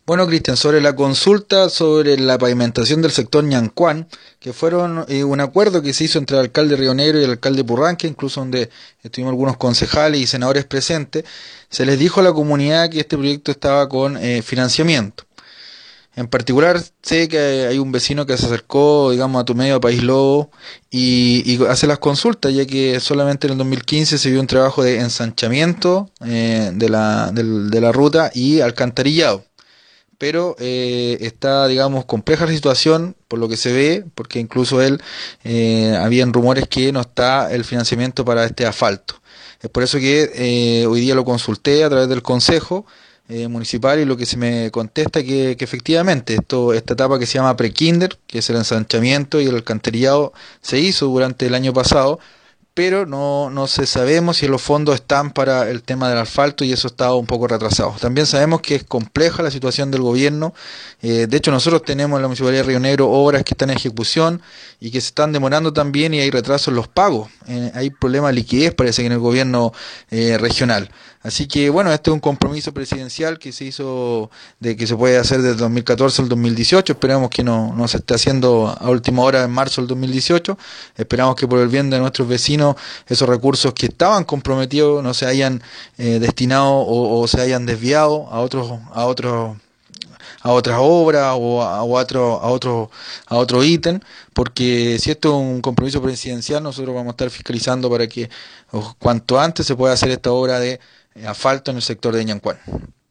Bueno, Cristian, sobre la consulta sobre la pavimentación del sector Ñancuán, que fueron un acuerdo que se hizo entre el alcalde Río Negro y el alcalde Purranque, incluso donde estuvimos algunos concejales y senadores presentes, se les dijo a la comunidad que este proyecto estaba con financiamiento. En particular, sé que hay un vecino que se acercó, digamos, a tu medio, a País Lobo, y hace las consultas, ya que solamente en el 2015 se vio un trabajo de ensanchamiento de la ruta y alcantarillado, pero está, digamos, compleja la situación por lo que se ve, porque incluso habían rumores que no está el financiamiento para este asfalto. Es por eso que hoy día lo consulté a través del Consejo Municipal y lo que se me contesta que efectivamente esta etapa que se llama pre-kinder, que es el ensanchamiento y el alcantarillado, se hizo durante el año pasado, pero no se sabemos si los fondos están para el tema del asfalto y eso está un poco retrasado. También sabemos que es compleja la situación del gobierno. De hecho, nosotros tenemos en la Municipalidad de Río Negro obras que están en ejecución y que se están demorando también y hay retrasos en los pagos. Hay problemas de liquidez, parece que en el gobierno regional. Así que bueno, este es un compromiso presidencial que se hizo de que se puede hacer desde 2014 al 2018. Esperamos que no se esté haciendo a última hora en marzo del 2018. Esperamos que por el bien de nuestros vecinos esos recursos que estaban comprometidos no se hayan destinado o se hayan desviado a otras obras a otro ítem, porque si esto es un compromiso presidencial, nosotros vamos a estar fiscalizando para que cuanto antes se pueda hacer esta obra de asfalto en el sector de Ñancuán.